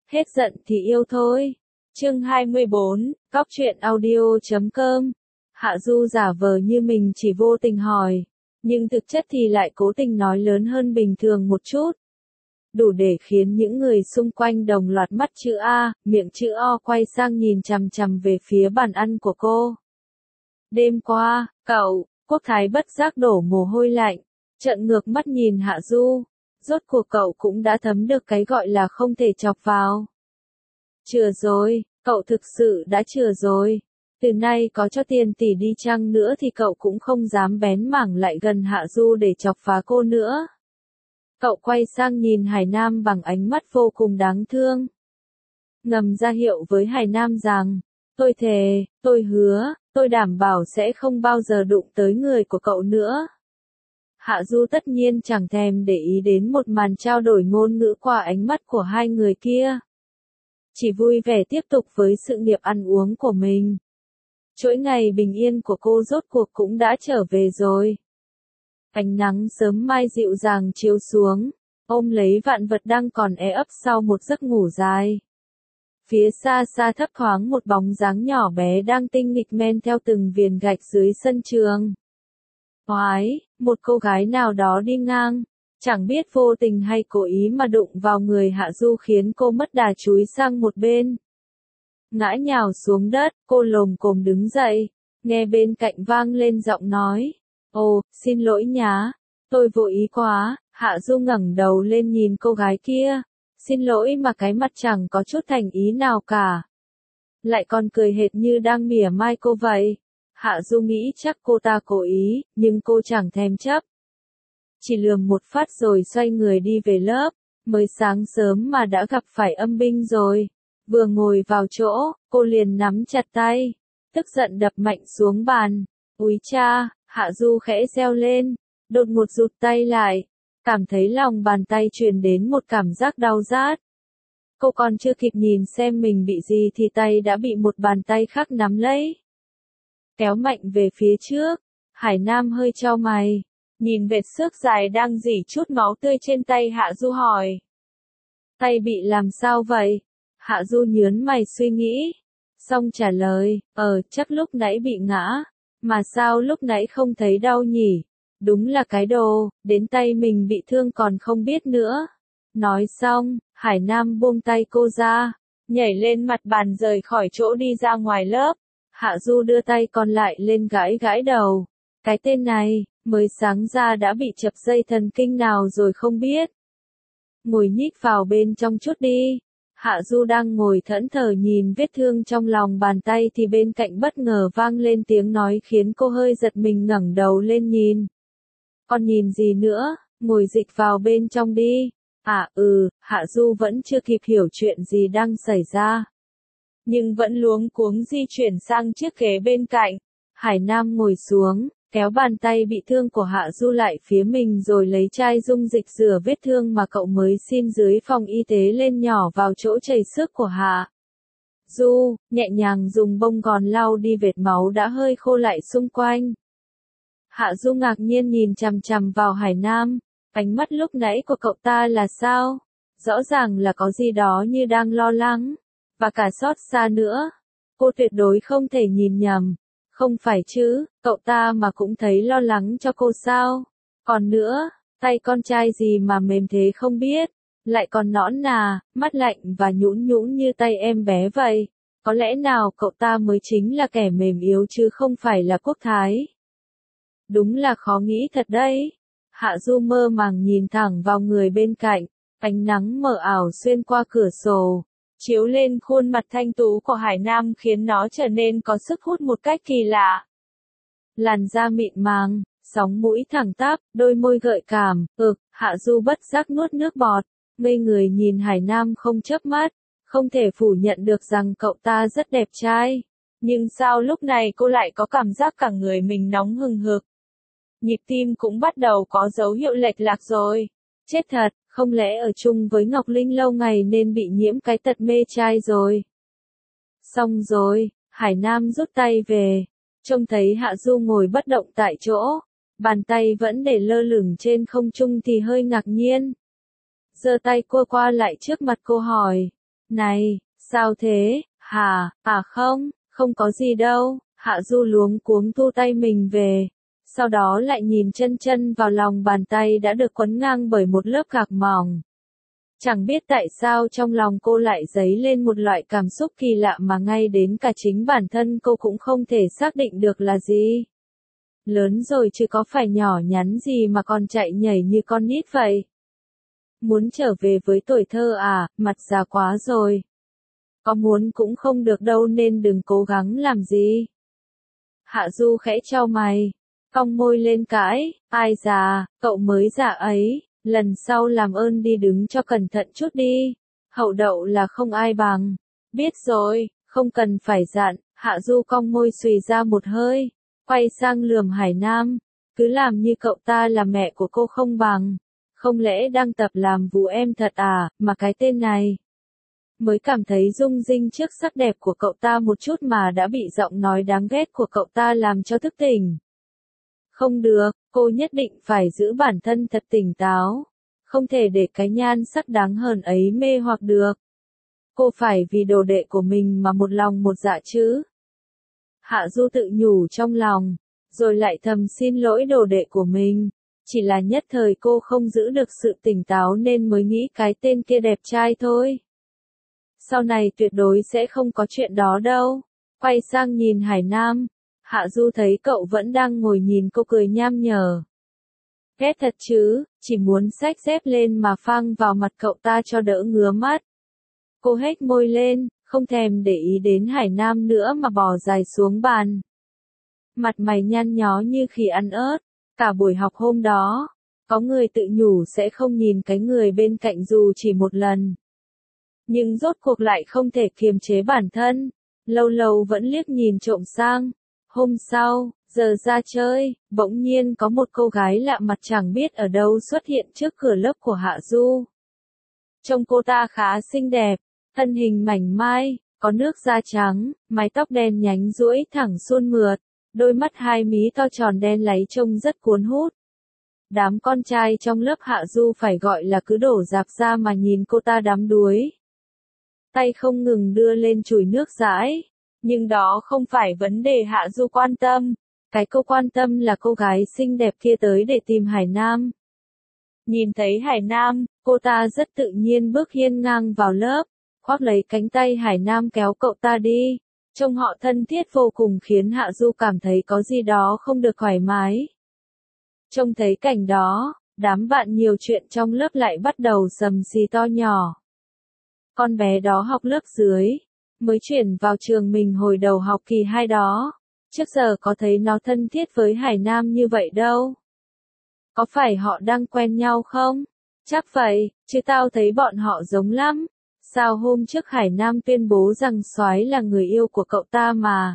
Hết giận thì yêu thôi. Chương 24, Cóc truyện audio.com. Hạ Du giả vờ như mình chỉ vô tình hỏi, nhưng thực chất thì lại cố tình nói lớn hơn bình thường một chút. Đủ để khiến những người xung quanh đồng loạt mắt chữ A, miệng chữ O quay sang nhìn chằm chằm về phía bàn ăn của cô. Đêm qua, Quốc Thái bất giác đổ mồ hôi lạnh, trợn ngược mắt nhìn Hạ Du. Rốt cuộc cậu cũng đã thấm được cái gọi là không thể chọc vào. Chừa rồi, cậu thực sự đã chừa rồi. Từ nay có cho tiền tỷ đi chăng nữa thì cậu cũng không dám bén mảng lại gần Hạ Du để chọc phá cô nữa. Cậu quay sang nhìn Hải Nam bằng ánh mắt vô cùng đáng thương. Ngầm ra hiệu với Hải Nam rằng, tôi thề, tôi hứa, tôi đảm bảo sẽ không bao giờ đụng tới người của cậu nữa. Hạ Du tất nhiên chẳng thèm để ý đến một màn trao đổi ngôn ngữ qua ánh mắt của hai người kia. Chỉ vui vẻ tiếp tục với sự nghiệp ăn uống của mình. Chuỗi ngày bình yên của cô rốt cuộc cũng đã trở về rồi. Ánh nắng sớm mai dịu dàng chiếu xuống, ôm lấy vạn vật đang còn e ấp sau một giấc ngủ dài. Phía xa xa thấp thoáng một bóng dáng nhỏ bé đang tinh nghịch men theo từng viền gạch dưới sân trường. Oái, một cô gái nào đó đi ngang, chẳng biết vô tình hay cố ý mà đụng vào người Hạ Du khiến cô mất đà chúi sang một bên. Ngã nhào xuống đất, cô lồm cồm đứng dậy, nghe bên cạnh vang lên giọng nói. Ồ, xin lỗi nhá, tôi vô ý quá. Hạ Du ngẩng đầu lên nhìn cô gái kia. Xin lỗi mà cái mặt chẳng có chút thành ý nào cả. Lại còn cười hệt như đang mỉa mai cô vậy. Hạ Du nghĩ chắc cô ta cố ý, nhưng cô chẳng thèm chấp. Chỉ lườm một phát rồi xoay người đi về lớp. Mới sáng sớm mà đã gặp phải âm binh rồi. Vừa ngồi vào chỗ, cô liền nắm chặt tay, tức giận đập mạnh xuống bàn. Úi cha, Hạ Du khẽ reo lên, đột ngột rụt tay lại, cảm thấy lòng bàn tay truyền đến một cảm giác đau rát. Cô còn chưa kịp nhìn xem mình bị gì thì tay đã bị một bàn tay khác nắm lấy. Kéo mạnh về phía trước, Hải Nam hơi chau mày, nhìn vệt xước dài đang rỉ chút máu tươi trên tay Hạ Du hỏi. Tay bị làm sao vậy? Hạ Du nhớn mày suy nghĩ, xong trả lời, chắc lúc nãy bị ngã, mà sao lúc nãy không thấy đau nhỉ? Đúng là cái đồ, đến tay mình bị thương còn không biết nữa. Nói xong, Hải Nam buông tay cô ra, nhảy lên mặt bàn rời khỏi chỗ đi ra ngoài lớp. Hạ Du đưa tay còn lại lên gãi gãi đầu. Cái tên này, mới sáng ra đã bị chập dây thần kinh nào rồi không biết. Ngồi nhích vào bên trong chút đi. Hạ Du đang ngồi thẫn thờ nhìn vết thương trong lòng bàn tay thì bên cạnh bất ngờ vang lên tiếng nói khiến cô hơi giật mình ngẩng đầu lên nhìn. Còn nhìn gì nữa, ngồi dịch vào bên trong đi. Hạ Du vẫn chưa kịp hiểu chuyện gì đang xảy ra. Nhưng vẫn luống cuống di chuyển sang chiếc ghế bên cạnh. Hải Nam ngồi xuống, kéo bàn tay bị thương của Hạ Du lại phía mình rồi lấy chai dung dịch rửa vết thương mà cậu mới xin dưới phòng y tế lên nhỏ vào chỗ chảy xước của Hạ Du, nhẹ nhàng dùng bông gòn lau đi vệt máu đã hơi khô lại xung quanh. Hạ Du ngạc nhiên nhìn chằm chằm vào Hải Nam, ánh mắt lúc nãy của cậu ta là sao? Rõ ràng là có gì đó như đang lo lắng, và cả xót xa nữa. Cô tuyệt đối không thể nhìn nhầm. Không phải chứ, cậu ta mà cũng thấy lo lắng cho cô sao? Còn nữa, tay con trai gì mà mềm thế không biết, lại còn nõn nà, mắt lạnh và nhũn nhũn như tay em bé vậy. Có lẽ nào cậu ta mới chính là kẻ mềm yếu chứ không phải là Quốc Thái? Đúng là khó nghĩ thật đấy. Hạ Du mơ màng nhìn thẳng vào người bên cạnh, ánh nắng mờ ảo xuyên qua cửa sổ, chiếu lên khuôn mặt thanh tú của Hải Nam khiến nó trở nên có sức hút một cách kỳ lạ. Làn da mịn màng, sóng mũi thẳng tắp, đôi môi gợi cảm, Hạ Du bất giác nuốt nước bọt, ngây người nhìn Hải Nam không chớp mắt, không thể phủ nhận được rằng cậu ta rất đẹp trai. Nhưng sao lúc này cô lại có cảm giác cả người mình nóng hừng hực? Nhịp tim cũng bắt đầu có dấu hiệu lệch lạc rồi. Chết thật, không lẽ ở chung với Ngọc Linh lâu ngày nên bị nhiễm cái tật mê trai rồi. Xong rồi, Hải Nam rút tay về, trông thấy Hạ Du ngồi bất động tại chỗ, bàn tay vẫn để lơ lửng trên không trung thì hơi ngạc nhiên. Giơ tay cua qua lại trước mặt cô hỏi, Này, sao thế, hả, không, không có gì đâu, Hạ Du luống cuống thu tay mình về. Sau đó lại nhìn chân chân vào lòng bàn tay đã được quấn ngang bởi một lớp gạc mỏng. Chẳng biết tại sao trong lòng cô lại dấy lên một loại cảm xúc kỳ lạ mà ngay đến cả chính bản thân cô cũng không thể xác định được là gì. Lớn rồi chứ có phải nhỏ nhắn gì mà còn chạy nhảy như con nít vậy? Muốn trở về với tuổi thơ à, mặt già quá rồi. Có muốn cũng không được đâu nên đừng cố gắng làm gì. Hạ Du khẽ chau mày, cong môi lên cãi, ai già, cậu mới già ấy, lần sau làm ơn đi đứng cho cẩn thận chút đi, hậu đậu là không ai bằng. Biết rồi, không cần phải dặn, Hạ Du cong môi xùy ra một hơi, quay sang lườm Hải Nam, cứ làm như cậu ta là mẹ của cô không bằng, không lẽ đang tập làm vú em thật à, mà cái tên này. Mới cảm thấy rung rinh trước sắc đẹp của cậu ta một chút mà đã bị giọng nói đáng ghét của cậu ta làm cho thức tỉnh. Không được, cô nhất định phải giữ bản thân thật tỉnh táo. Không thể để cái nhan sắc đáng hờn ấy mê hoặc được. Cô phải vì đồ đệ của mình mà một lòng một dạ chứ. Hạ Du tự nhủ trong lòng, rồi lại thầm xin lỗi đồ đệ của mình. Chỉ là nhất thời cô không giữ được sự tỉnh táo nên mới nghĩ cái tên kia đẹp trai thôi. Sau này tuyệt đối sẽ không có chuyện đó đâu. Quay sang nhìn Hải Nam, Hạ Du thấy cậu vẫn đang ngồi nhìn cô cười nham nhở. Ghét thật chứ, chỉ muốn xách dép lên mà phang vào mặt cậu ta cho đỡ ngứa mắt. Cô hét môi lên, không thèm để ý đến Hải Nam nữa mà bò dài xuống bàn. Mặt mày nhăn nhó như khi ăn ớt. Cả buổi học hôm đó, có người tự nhủ sẽ không nhìn cái người bên cạnh dù chỉ một lần. Nhưng rốt cuộc lại không thể kiềm chế bản thân, lâu lâu vẫn liếc nhìn trộm sang. Hôm sau, giờ ra chơi, bỗng nhiên có một cô gái lạ mặt chẳng biết ở đâu xuất hiện trước cửa lớp của Hạ Du. Trông cô ta khá xinh đẹp, thân hình mảnh mai, có nước da trắng, mái tóc đen nhánh duỗi thẳng suôn mượt, đôi mắt hai mí to tròn đen láy trông rất cuốn hút. Đám con trai trong lớp Hạ Du phải gọi là cứ đổ rạp ra mà nhìn cô ta đắm đuối. Tay không ngừng đưa lên chùi nước dãi. Nhưng đó không phải vấn đề Hạ Du quan tâm. Cái cô quan tâm là cô gái xinh đẹp kia tới để tìm Hải Nam. Nhìn thấy Hải Nam, cô ta rất tự nhiên bước hiên ngang vào lớp, khoác lấy cánh tay Hải Nam kéo cậu ta đi. Trông họ thân thiết vô cùng khiến Hạ Du cảm thấy có gì đó không được thoải mái. Trông thấy cảnh đó, đám bạn nhiều chuyện trong lớp lại bắt đầu sầm xì to nhỏ. Con bé đó học lớp dưới, mới chuyển vào trường mình hồi đầu học kỳ 2 đó. Trước giờ có thấy nó thân thiết với Hải Nam như vậy đâu. Có phải họ đang quen nhau không? Chắc vậy, chứ tao thấy bọn họ giống lắm. Sao hôm trước Hải Nam tuyên bố rằng Soái là người yêu của cậu ta mà.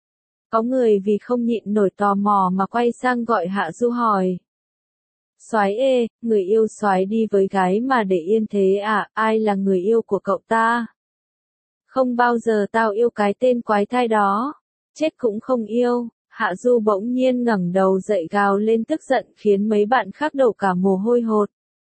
Có người vì không nhịn nổi tò mò mà quay sang gọi Hạ Du hỏi. Soái ê, người yêu Soái đi với gái mà để yên thế à, ai là người yêu của cậu ta? Không bao giờ tao yêu cái tên quái thai đó. Chết cũng không yêu. Hạ Du bỗng nhiên ngẩng đầu dậy gào lên tức giận khiến mấy bạn khác đổ cả mồ hôi hột.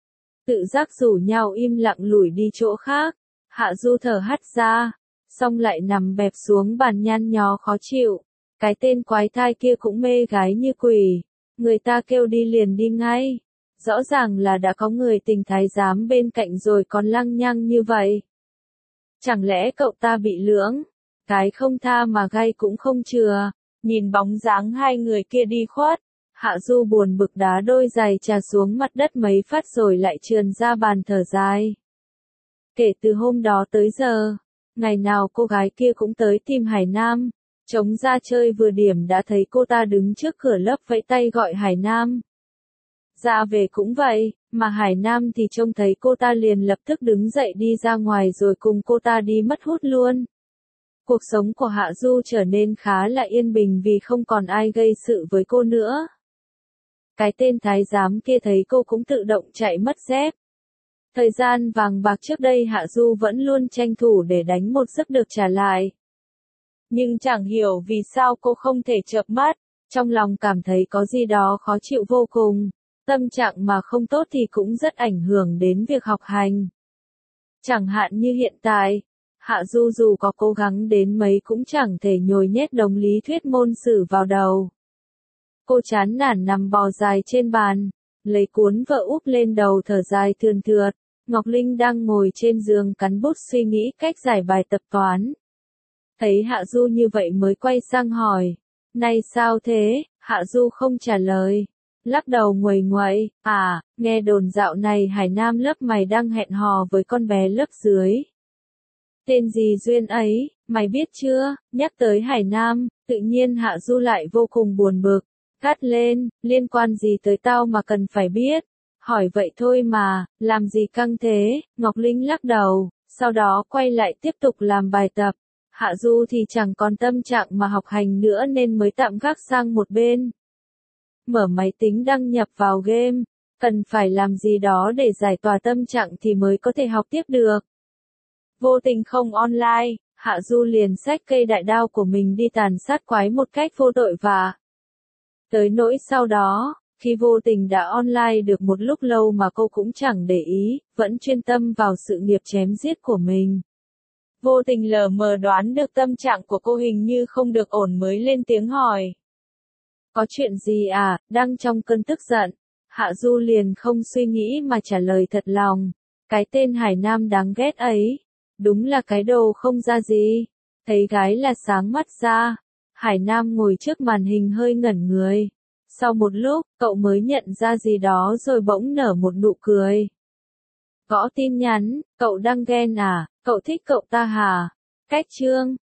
Tự giác rủ nhau im lặng lủi đi chỗ khác. Hạ Du thở hắt ra, xong lại nằm bẹp xuống bàn nhăn nhó khó chịu. Cái tên quái thai kia cũng mê gái như quỷ. Người ta kêu đi liền đi ngay. Rõ ràng là đã có người tình thái giám bên cạnh rồi còn lăng nhăng như vậy. Chẳng lẽ cậu ta bị lưỡng? Cái không tha mà gay cũng không chừa. Nhìn bóng dáng hai người kia đi khuất, Hạ Du buồn bực đá đôi giày trà xuống mặt đất mấy phát rồi lại trườn ra bàn thở dài. Kể từ hôm đó tới giờ, ngày nào cô gái kia cũng tới tìm Hải Nam. Trống ra chơi vừa điểm đã thấy cô ta đứng trước cửa lớp vẫy tay gọi Hải Nam. Ra về cũng vậy, mà Hải Nam thì trông thấy cô ta liền lập tức đứng dậy đi ra ngoài rồi cùng cô ta đi mất hút luôn. Cuộc sống của Hạ Du trở nên khá là yên bình vì không còn ai gây sự với cô nữa. Cái tên thái giám kia thấy cô cũng tự động chạy mất dép. Thời gian vàng bạc trước đây Hạ Du vẫn luôn tranh thủ để đánh một giấc được trả lại. Nhưng chẳng hiểu vì sao cô không thể chợp mắt, trong lòng cảm thấy có gì đó khó chịu vô cùng. Tâm trạng mà không tốt thì cũng rất ảnh hưởng đến việc học hành. Chẳng hạn như hiện tại, Hạ Du dù có cố gắng đến mấy cũng chẳng thể nhồi nhét đống lý thuyết môn sử vào đầu. Cô chán nản nằm bò dài trên bàn, lấy cuốn vở úp lên đầu thở dài thườn thượt. Ngọc Linh đang ngồi trên giường cắn bút suy nghĩ cách giải bài tập toán. Thấy Hạ Du như vậy mới quay sang hỏi, này sao thế? Hạ Du không trả lời, lắc đầu nguầy nguậy, nghe đồn dạo này Hải Nam lớp mày đang hẹn hò với con bé lớp dưới. Tên gì Duyên ấy, mày biết chưa? Nhắc tới Hải Nam, tự nhiên Hạ Du lại vô cùng buồn bực, gắt lên, liên quan gì tới tao mà cần phải biết? Hỏi vậy thôi mà, làm gì căng thế? Ngọc Linh lắc đầu, sau đó quay lại tiếp tục làm bài tập. Hạ Du thì chẳng còn tâm trạng mà học hành nữa nên mới tạm gác sang một bên. Mở máy tính đăng nhập vào game, cần phải làm gì đó để giải tỏa tâm trạng thì mới có thể học tiếp được. Vô tình không online, Hạ Du liền xách cây đại đao của mình đi tàn sát quái một cách vô tội vạ. Tới nỗi sau đó, khi vô tình đã online được một lúc lâu mà cô cũng chẳng để ý, vẫn chuyên tâm vào sự nghiệp chém giết của mình. Vô tình lờ mờ đoán được tâm trạng của cô hình như không được ổn mới lên tiếng hỏi. Có chuyện gì à? Đang trong cơn tức giận, Hạ Du liền không suy nghĩ mà trả lời thật lòng. Cái tên Hải Nam đáng ghét ấy, đúng là cái đồ không ra gì. Thấy gái là sáng mắt ra. Hải Nam ngồi trước màn hình hơi ngẩn người. Sau một lúc, cậu mới nhận ra gì đó rồi bỗng nở một nụ cười. Gõ tin nhắn, cậu đang ghen à? Cậu thích cậu ta hả? Cách chương